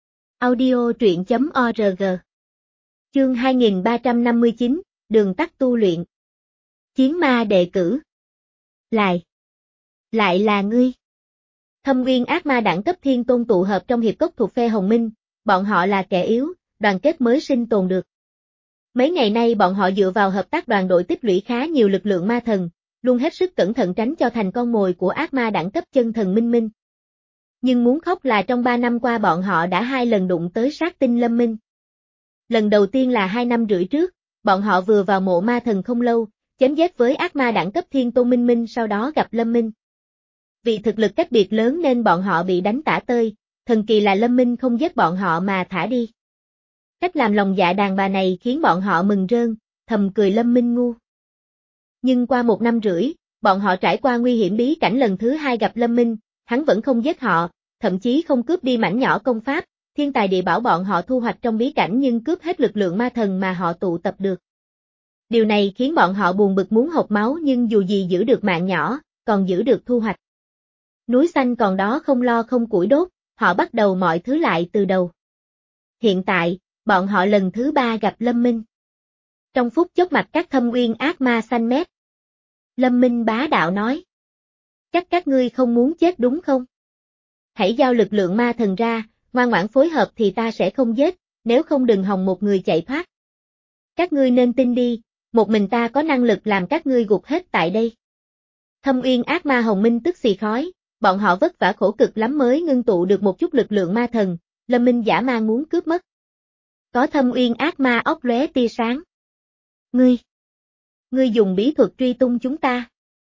Audio truyện chấm org. Chương hai nghìn ba trăm năm mươi chín, đường tắt tu luyện. Chiến ma đề cử. Lại. Lại là ngươi. Thâm uyên ác ma đẳng cấp thiên tôn tụ hợp trong hiệp cốc thuộc phe Hồng Minh, bọn họ là kẻ yếu, đoàn kết mới sinh tồn được. Mấy ngày nay bọn họ dựa vào hợp tác đoàn đội tích lũy khá nhiều lực lượng ma thần, luôn hết sức cẩn thận tránh cho thành con mồi của ác ma đẳng cấp chân thần Minh Minh. Nhưng muốn khóc là trong ba năm qua bọn họ đã hai lần đụng tới sát tinh Lâm Minh. Lần đầu tiên là hai năm rưỡi trước, bọn họ vừa vào mộ ma thần không lâu, chém giết với ác ma đẳng cấp thiên tôn Minh Minh sau đó gặp Lâm Minh. Vì thực lực cách biệt lớn nên bọn họ bị đánh tả tơi, thần kỳ là Lâm Minh không giết bọn họ mà thả đi. Cách làm lòng dạ đàn bà này khiến bọn họ mừng rơn, thầm cười Lâm Minh ngu. Nhưng qua một năm rưỡi, bọn họ trải qua nguy hiểm bí cảnh lần thứ hai gặp Lâm Minh, hắn vẫn không giết họ, thậm chí không cướp đi mảnh nhỏ công pháp, thiên tài địa bảo bọn họ thu hoạch trong bí cảnh nhưng cướp hết lực lượng ma thần mà họ tụ tập được. Điều này khiến bọn họ buồn bực muốn hộc máu nhưng dù gì giữ được mạng nhỏ, còn giữ được thu hoạch. Núi xanh còn đó không lo không củi đốt, họ bắt đầu mọi thứ lại từ đầu. Hiện tại, bọn họ lần thứ ba gặp Lâm Minh. Trong phút chốc mặt các thâm uyên ác ma xanh mét. Lâm Minh bá đạo nói. Chắc các ngươi không muốn chết đúng không? Hãy giao lực lượng ma thần ra, ngoan ngoãn phối hợp thì ta sẽ không giết, nếu không đừng hòng một người chạy thoát. Các ngươi nên tin đi, một mình ta có năng lực làm các ngươi gục hết tại đây. Thâm uyên ác ma Hồng Minh tức xì khói, bọn họ vất vả khổ cực lắm mới ngưng tụ được một chút lực lượng ma thần, Lâm Minh dã man muốn cướp mất. Có thâm uyên ác ma óc lóe tia sáng. Ngươi, ngươi dùng bí thuật truy tung chúng ta.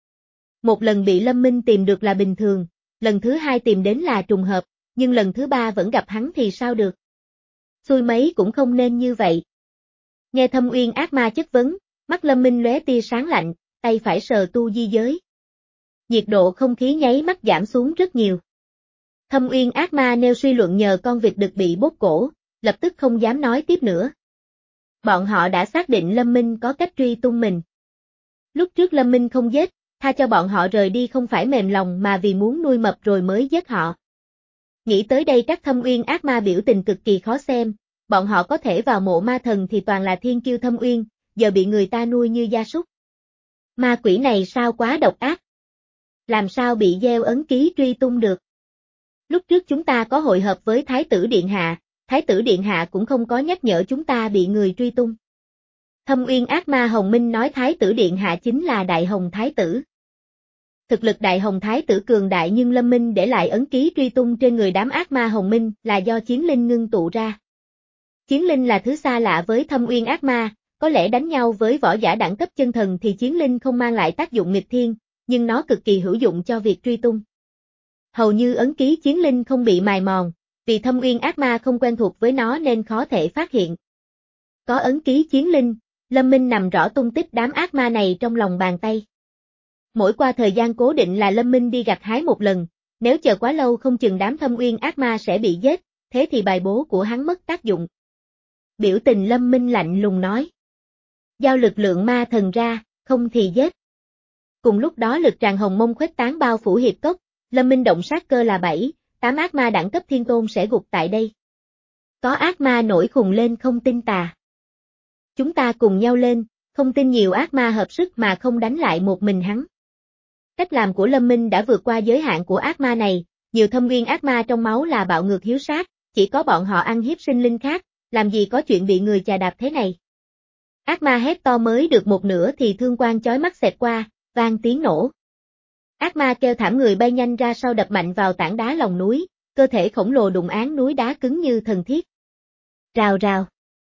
Một lần bị Lâm Minh tìm được là bình thường, lần thứ hai tìm đến là trùng hợp, nhưng lần thứ ba vẫn gặp hắn thì sao được. Xui mấy cũng không nên như vậy. Nghe Thâm Uyên ác ma chất vấn, mắt Lâm Minh lóe tia sáng lạnh, tay phải sờ tu di giới. Nhiệt độ không khí nháy mắt giảm xuống rất nhiều. Thâm Uyên ác ma nêu suy luận nhờ con vịt đực bị bóp cổ, lập tức không dám nói tiếp nữa. Bọn họ đã xác định Lâm Minh có cách truy tung mình. Lúc trước Lâm Minh không giết, tha cho bọn họ rời đi không phải mềm lòng mà vì muốn nuôi mập rồi mới giết họ. Nghĩ tới đây các Thâm Uyên ác ma biểu tình cực kỳ khó xem, bọn họ có thể vào mộ ma thần thì toàn là thiên kiêu Thâm Uyên, giờ bị người ta nuôi như gia súc. Ma quỷ này sao quá độc ác? Làm sao bị gieo ấn ký truy tung được? Lúc trước chúng ta có hội hợp với Thái tử Điện Hạ, Thái tử Điện Hạ cũng không có nhắc nhở chúng ta bị người truy tung. Thâm Uyên ác ma Hồng Minh nói Thái tử Điện Hạ chính là Đại Hồng Thái tử. Thực lực Đại Hồng Thái tử cường đại nhưng Lâm Minh để lại ấn ký truy tung trên người đám ác ma Hồng Minh là do chiến linh ngưng tụ ra. Chiến linh là thứ xa lạ với Thâm Uyên ác ma, có lẽ đánh nhau với võ giả đẳng cấp chân thần thì chiến linh không mang lại tác dụng nghịch thiên, nhưng nó cực kỳ hữu dụng cho việc truy tung. Hầu như ấn ký chiến linh không bị mài mòn, vì Thâm Uyên ác ma không quen thuộc với nó nên khó thể phát hiện. Có ấn ký chiến linh, Lâm Minh nằm rõ tung tích đám ác ma này trong lòng bàn tay. Mỗi qua thời gian cố định là Lâm Minh đi gặt hái một lần, nếu chờ quá lâu không chừng đám Thâm Uyên ác ma sẽ bị giết, thế thì bài bố của hắn mất tác dụng. Biểu tình Lâm Minh lạnh lùng nói. Giao lực lượng ma thần ra, không thì giết. Cùng lúc đó lực tràn hồng mông khuếch tán bao phủ hiệp cốc, Lâm Minh động sát cơ là bảy, tám ác ma đẳng cấp thiên tôn sẽ gục tại đây. Có ác ma nổi khùng lên không tin tà. Chúng ta cùng nhau lên, không tin nhiều ác ma hợp sức mà không đánh lại một mình hắn. Cách làm của Lâm Minh đã vượt qua giới hạn của ác ma này, nhiều Thâm Uyên ác ma trong máu là bạo ngược hiếu sát, chỉ có bọn họ ăn hiếp sinh linh khác, làm gì có chuyện bị người chà đạp thế này. Ác ma hét to mới được một nửa thì thương quang chói mắt xẹt qua, vang tiếng nổ. Ác ma kêu thảm người bay nhanh ra sau đập mạnh vào tảng đá lòng núi, cơ thể khổng lồ đụng án núi đá cứng như thần thiết. Rào rào.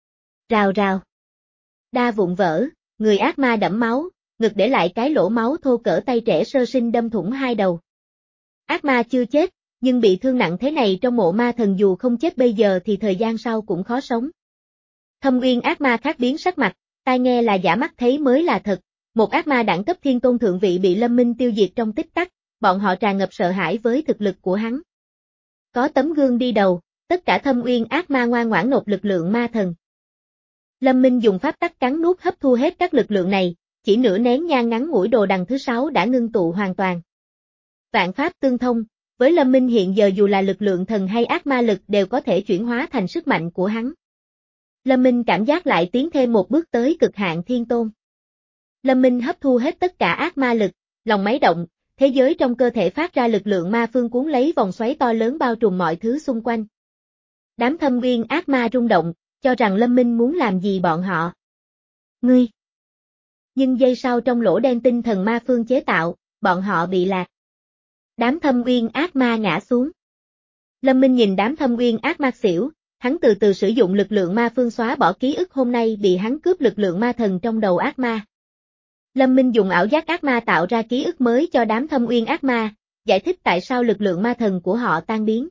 Rào rào. Đa vụn vỡ, người ác ma đẫm máu, ngực để lại cái lỗ máu thô cỡ tay trẻ sơ sinh đâm thủng hai đầu. Ác ma chưa chết, nhưng bị thương nặng thế này trong mộ ma thần dù không chết bây giờ thì thời gian sau cũng khó sống. Thâm Uyên ác ma khác biến sắc mặt, tai nghe là giả mắt thấy mới là thật. Một ác ma đẳng cấp thiên tôn thượng vị bị Lâm Minh tiêu diệt trong tích tắc, bọn họ tràn ngập sợ hãi với thực lực của hắn. Có tấm gương đi đầu, tất cả Thâm Uyên ác ma ngoan ngoãn nộp lực lượng ma thần. Lâm Minh dùng pháp tắc cắn nuốt hấp thu hết các lực lượng này, chỉ nửa nén nhang ngắn ngủi đồ đằng thứ sáu đã ngưng tụ hoàn toàn. Vạn pháp tương thông, với Lâm Minh hiện giờ dù là lực lượng thần hay ác ma lực đều có thể chuyển hóa thành sức mạnh của hắn. Lâm Minh cảm giác lại tiến thêm một bước tới cực hạn thiên tôn. Lâm Minh hấp thu hết tất cả ác ma lực, lòng máy động, thế giới trong cơ thể phát ra lực lượng ma phương cuốn lấy vòng xoáy to lớn bao trùm mọi thứ xung quanh. Đám Thâm Uyên ác ma rung động, cho rằng Lâm Minh muốn làm gì bọn họ. Ngươi! Nhưng giây sau trong lỗ đen tinh thần ma phương chế tạo, bọn họ bị lạc. Đám Thâm Uyên ác ma ngã xuống. Lâm Minh nhìn đám Thâm Uyên ác ma xỉu, hắn từ từ sử dụng lực lượng ma phương xóa bỏ ký ức hôm nay bị hắn cướp lực lượng ma thần trong đầu ác ma. Lâm Minh dùng ảo giác ác ma tạo ra ký ức mới cho đám Thâm Uyên ác ma, giải thích tại sao lực lượng ma thần của họ tan biến.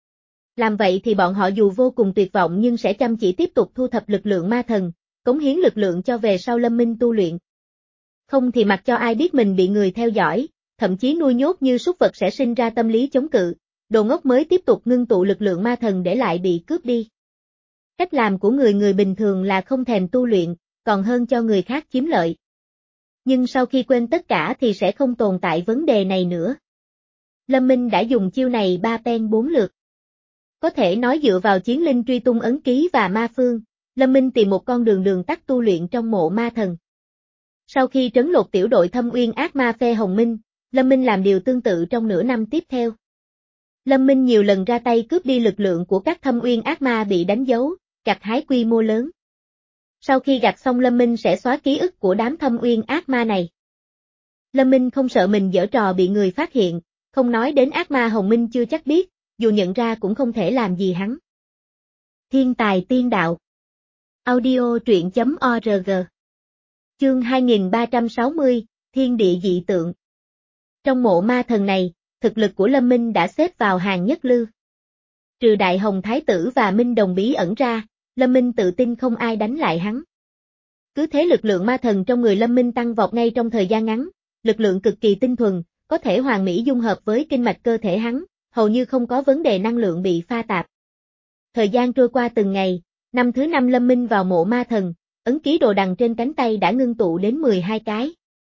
Làm vậy thì bọn họ dù vô cùng tuyệt vọng nhưng sẽ chăm chỉ tiếp tục thu thập lực lượng ma thần, cống hiến lực lượng cho về sau Lâm Minh tu luyện. Không thì mặc cho ai biết mình bị người theo dõi, thậm chí nuôi nhốt như súc vật sẽ sinh ra tâm lý chống cự, đồ ngốc mới tiếp tục ngưng tụ lực lượng ma thần để lại bị cướp đi. Cách làm của người người bình thường là không thèm tu luyện, còn hơn cho người khác chiếm lợi. Nhưng sau khi quên tất cả thì sẽ không tồn tại vấn đề này nữa. Lâm Minh đã dùng chiêu này ba pen bốn lượt. Có thể nói dựa vào chiến linh truy tung ấn ký và ma phương, Lâm Minh tìm một con đường đường tắt tu luyện trong mộ ma thần. Sau khi trấn lột tiểu đội Thâm Uyên ác ma phe Hồng Minh, Lâm Minh làm điều tương tự trong nửa năm tiếp theo. Lâm Minh nhiều lần ra tay cướp đi lực lượng của các Thâm Uyên ác ma bị đánh dấu, gặt hái quy mô lớn. Sau khi gặt xong Lâm Minh sẽ xóa ký ức của đám Thâm Uyên ác ma này. Lâm Minh không sợ mình giở trò bị người phát hiện, không nói đến ác ma Hồng Minh chưa chắc biết, dù nhận ra cũng không thể làm gì hắn. Thiên tài tiên đạo. Audio truyện chấm org Chương hai nghìn ba trăm sáu mươi, Thiên địa dị tượng. Trong mộ ma thần này, thực lực của Lâm Minh đã xếp vào hàng nhất lưu. Trừ Đại Hồng Thái Tử và Minh Đồng bí ẩn ra, Lâm Minh tự tin không ai đánh lại hắn. Cứ thế lực lượng ma thần trong người Lâm Minh tăng vọt ngay trong thời gian ngắn, lực lượng cực kỳ tinh thuần, có thể hoàn mỹ dung hợp với kinh mạch cơ thể hắn, hầu như không có vấn đề năng lượng bị pha tạp. Thời gian trôi qua từng ngày, năm thứ năm Lâm Minh vào mộ ma thần, ấn ký đồ đằng trên cánh tay đã ngưng tụ đến mười hai cái.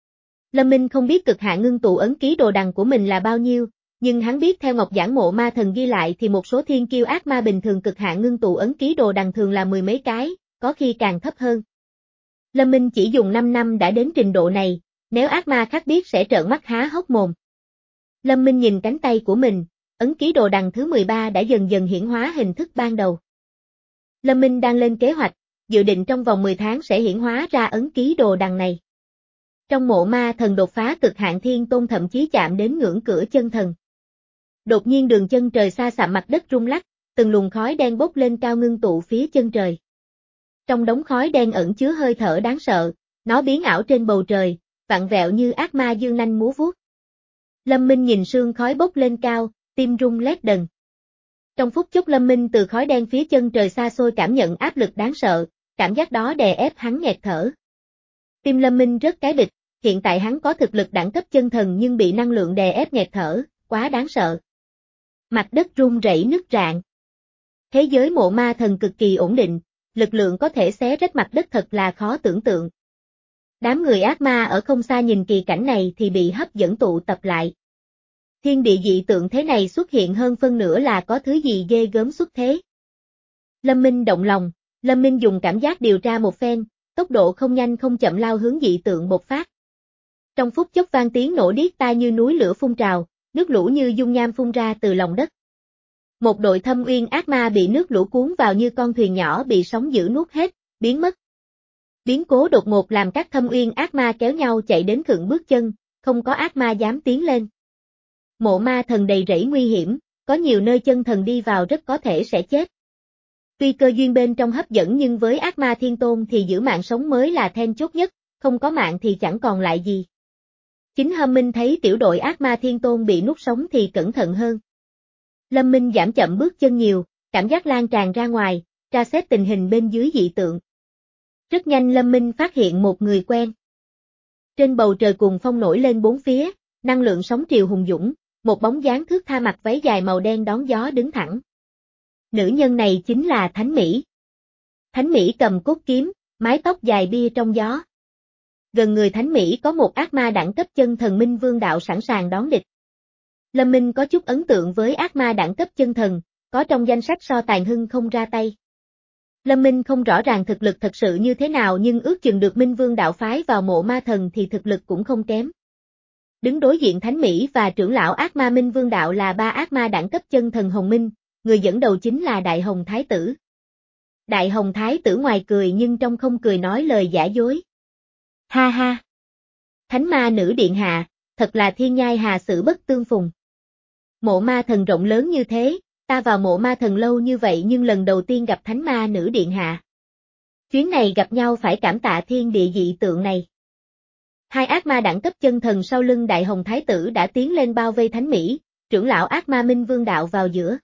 Lâm Minh không biết cực hạn ngưng tụ ấn ký đồ đằng của mình là bao nhiêu, nhưng hắn biết theo Ngọc Giảng mộ ma thần ghi lại thì một số thiên kiêu ác ma bình thường cực hạn ngưng tụ ấn ký đồ đằng thường là mười mấy cái, có khi càng thấp hơn. Lâm Minh chỉ dùng năm năm đã đến trình độ này, nếu ác ma khác biết sẽ trợn mắt há hốc mồm. Lâm Minh nhìn cánh tay của mình, ấn ký đồ đằng thứ mười ba đã dần dần hiển hóa hình thức ban đầu. Lâm Minh đang lên kế hoạch, dự định trong vòng mười tháng sẽ hiển hóa ra ấn ký đồ đằng này. Trong mộ ma thần đột phá cực hạn thiên tôn thậm chí chạm đến ngưỡng cửa chân thần. Đột nhiên đường chân trời xa xăm mặt đất rung lắc, từng luồng khói đen bốc lên cao ngưng tụ phía chân trời. Trong đống khói đen ẩn chứa hơi thở đáng sợ, nó biến ảo trên bầu trời, vặn vẹo như ác ma dương nanh múa vuốt. Lâm Minh nhìn sương khói bốc lên cao, tim rung lét đần. Trong phút chốc Lâm Minh từ khói đen phía chân trời xa xôi cảm nhận áp lực đáng sợ, cảm giác đó đè ép hắn nghẹt thở. Tim Lâm Minh rớt cái bịch, hiện tại hắn có thực lực đẳng cấp chân thần nhưng bị năng lượng đè ép nghẹt thở, quá đáng sợ. Mặt đất rung rẩy nứt rạn. Thế giới mộ ma thần cực kỳ ổn định, lực lượng có thể xé rách mặt đất thật là khó tưởng tượng. Đám người ác ma ở không xa nhìn kỳ cảnh này thì bị hấp dẫn tụ tập lại. Thiên địa dị tượng thế này xuất hiện hơn phân nửa là có thứ gì ghê gớm xuất thế. Lâm Minh động lòng, Lâm Minh dùng cảm giác điều tra một phen, tốc độ không nhanh không chậm lao hướng dị tượng bộc phát. Trong phút chốc vang tiếng nổ điếc tai như núi lửa phun trào, nước lũ như dung nham phun ra từ lòng đất. Một đội thâm uyên ác ma bị nước lũ cuốn vào như con thuyền nhỏ bị sóng dữ nuốt hết, biến mất. Biến cố đột ngột làm các thâm uyên ác ma kéo nhau chạy đến khựng bước chân, không có ác ma dám tiến lên. Mộ ma thần đầy rẫy nguy hiểm, có nhiều nơi chân thần đi vào rất có thể sẽ chết. Tuy cơ duyên bên trong hấp dẫn nhưng với ác ma thiên tôn thì giữ mạng sống mới là then chốt nhất, không có mạng thì chẳng còn lại gì. Chính Hâm Minh thấy tiểu đội ác ma thiên tôn bị nuốt sống thì cẩn thận hơn. Lâm Minh giảm chậm bước chân nhiều, cảm giác lan tràn ra ngoài, tra xét tình hình bên dưới dị tượng. Rất nhanh Lâm Minh phát hiện một người quen. Trên bầu trời cuồng phong nổi lên bốn phía, năng lượng sóng triều hùng dũng, một bóng dáng thước tha mặc váy dài màu đen đón gió đứng thẳng. Nữ nhân này chính là Thánh Mỹ. Thánh Mỹ cầm cốt kiếm, mái tóc dài bia trong gió. Gần người Thánh Mỹ có một ác ma đẳng cấp chân thần Minh Vương Đạo sẵn sàng đón địch. Lâm Minh có chút ấn tượng với ác ma đẳng cấp chân thần, có trong danh sách so Tàn Hưng không ra tay. Lâm Minh không rõ ràng thực lực thật sự như thế nào nhưng ước chừng được Minh Vương Đạo phái vào mộ ma thần thì thực lực cũng không kém. Đứng đối diện Thánh Mỹ và trưởng lão ác ma Minh Vương Đạo là ba ác ma đẳng cấp chân thần Hồng Minh, người dẫn đầu chính là Đại Hồng Thái Tử. Đại Hồng Thái Tử ngoài cười nhưng trong không cười nói lời giả dối. Ha ha! Thánh ma nữ điện hạ, thật là thiên nhai hà sử bất tương phùng. Mộ ma thần rộng lớn như thế, ta vào mộ ma thần lâu như vậy nhưng lần đầu tiên gặp thánh ma nữ điện hạ. Chuyến này gặp nhau phải cảm tạ thiên địa dị tượng này. Hai ác ma đẳng cấp chân thần sau lưng Đại Hồng Thái Tử đã tiến lên bao vây Thánh Mỹ, trưởng lão ác ma Minh Vương Đạo vào giữa.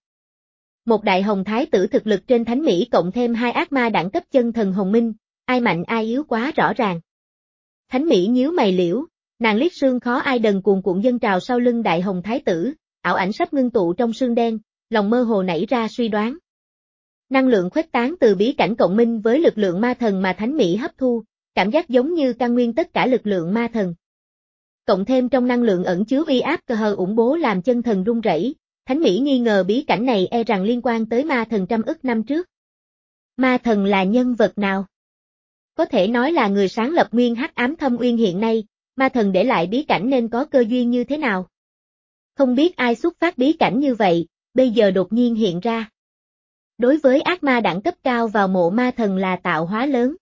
Một Đại Hồng Thái Tử thực lực trên Thánh Mỹ cộng thêm hai ác ma đẳng cấp chân thần Hồng Minh, ai mạnh ai yếu quá rõ ràng. Thánh Mỹ nhíu mày liễu, nàng liếc sương khó ai đần cuồn cuộn dân trào sau lưng Đại Hồng Thái Tử, ảo ảnh sắp ngưng tụ trong sương đen, lòng mơ hồ nảy ra suy đoán. Năng lượng khuếch tán từ bí cảnh cộng minh với lực lượng ma thần mà Thánh Mỹ hấp thu, cảm giác giống như căn nguyên tất cả lực lượng ma thần. Cộng thêm trong năng lượng ẩn chứa uy áp cơ hờ ủng bố làm chân thần run rẩy, Thánh Mỹ nghi ngờ bí cảnh này e rằng liên quan tới ma thần trăm ức năm trước. Ma thần là nhân vật nào? Có thể nói là người sáng lập nguyên hắc ám thâm uyên hiện nay, ma thần để lại bí cảnh nên có cơ duyên như thế nào? Không biết ai xuất phát bí cảnh như vậy, bây giờ đột nhiên hiện ra. Đối với ác ma đẳng cấp cao vào mộ ma thần là tạo hóa lớn.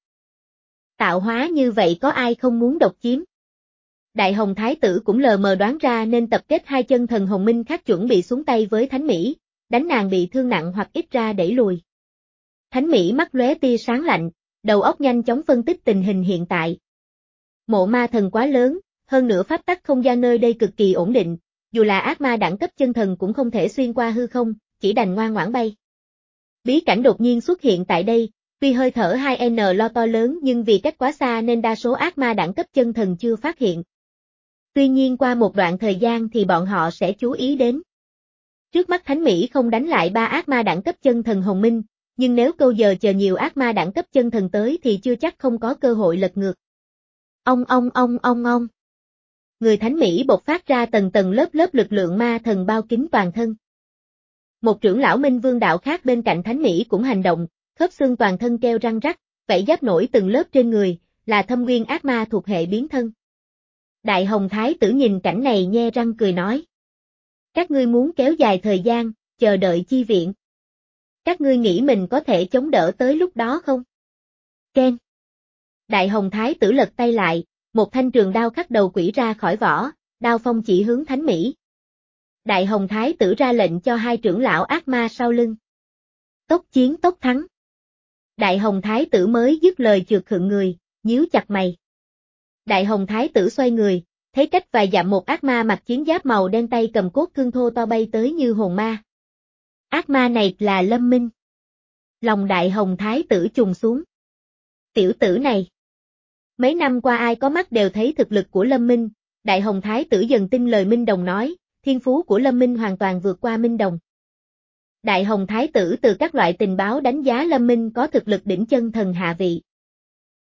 Tạo hóa như vậy có ai không muốn độc chiếm? Đại Hồng Thái Tử cũng lờ mờ đoán ra nên tập kết hai chân thần Hồng Minh khác chuẩn bị xuống tay với Thánh Mỹ, đánh nàng bị thương nặng hoặc ít ra đẩy lùi. Thánh Mỹ mắt lóe tia sáng lạnh, đầu óc nhanh chóng phân tích tình hình hiện tại. Mộ ma thần quá lớn, hơn nữa pháp tắc không gian nơi đây cực kỳ ổn định, dù là ác ma đẳng cấp chân thần cũng không thể xuyên qua hư không, chỉ đành ngoan ngoãn bay. Bí cảnh đột nhiên xuất hiện tại đây, tuy hơi thở hai N lo to lớn nhưng vì cách quá xa nên đa số ác ma đẳng cấp chân thần chưa phát hiện. Tuy nhiên qua một đoạn thời gian thì bọn họ sẽ chú ý đến. Trước mắt Thánh Mỹ không đánh lại ba ác ma đẳng cấp chân thần Hồng Minh, nhưng nếu câu giờ chờ nhiều ác ma đẳng cấp chân thần tới thì chưa chắc không có cơ hội lật ngược. Ông ông ông ông ông. Người Thánh Mỹ bộc phát ra tầng tầng lớp lớp lực lượng ma thần bao kín toàn thân. Một trưởng lão Minh Vương đạo khác bên cạnh Thánh Mỹ cũng hành động, khớp xương toàn thân kêu răng rắc, vảy giáp nổi từng lớp trên người, là thâm nguyên ác ma thuộc hệ biến thân. Đại Hồng Thái tử nhìn cảnh này nhe răng cười nói. Các ngươi muốn kéo dài thời gian, chờ đợi chi viện. Các ngươi nghĩ mình có thể chống đỡ tới lúc đó không? Ken. Đại Hồng Thái tử lật tay lại, một thanh trường đao khắc đầu quỷ ra khỏi vỏ, đao phong chỉ hướng Thánh Mỹ. Đại Hồng Thái tử ra lệnh cho hai trưởng lão ác ma sau lưng. Tốc chiến tốc thắng. Đại Hồng Thái tử mới dứt lời chợt khựng người, nhíu chặt mày. Đại Hồng Thái tử xoay người, thấy cách vài dặm một ác ma mặc chiến giáp màu đen tay cầm cốt thương thô to bay tới như hồn ma. Ác ma này là Lâm Minh. Lòng Đại Hồng Thái tử trùng xuống. Tiểu tử này. Mấy năm qua ai có mắt đều thấy thực lực của Lâm Minh, Đại Hồng Thái tử dần tin lời Minh Đồng nói, thiên phú của Lâm Minh hoàn toàn vượt qua Minh Đồng. Đại Hồng Thái tử từ các loại tình báo đánh giá Lâm Minh có thực lực đỉnh chân thần hạ vị.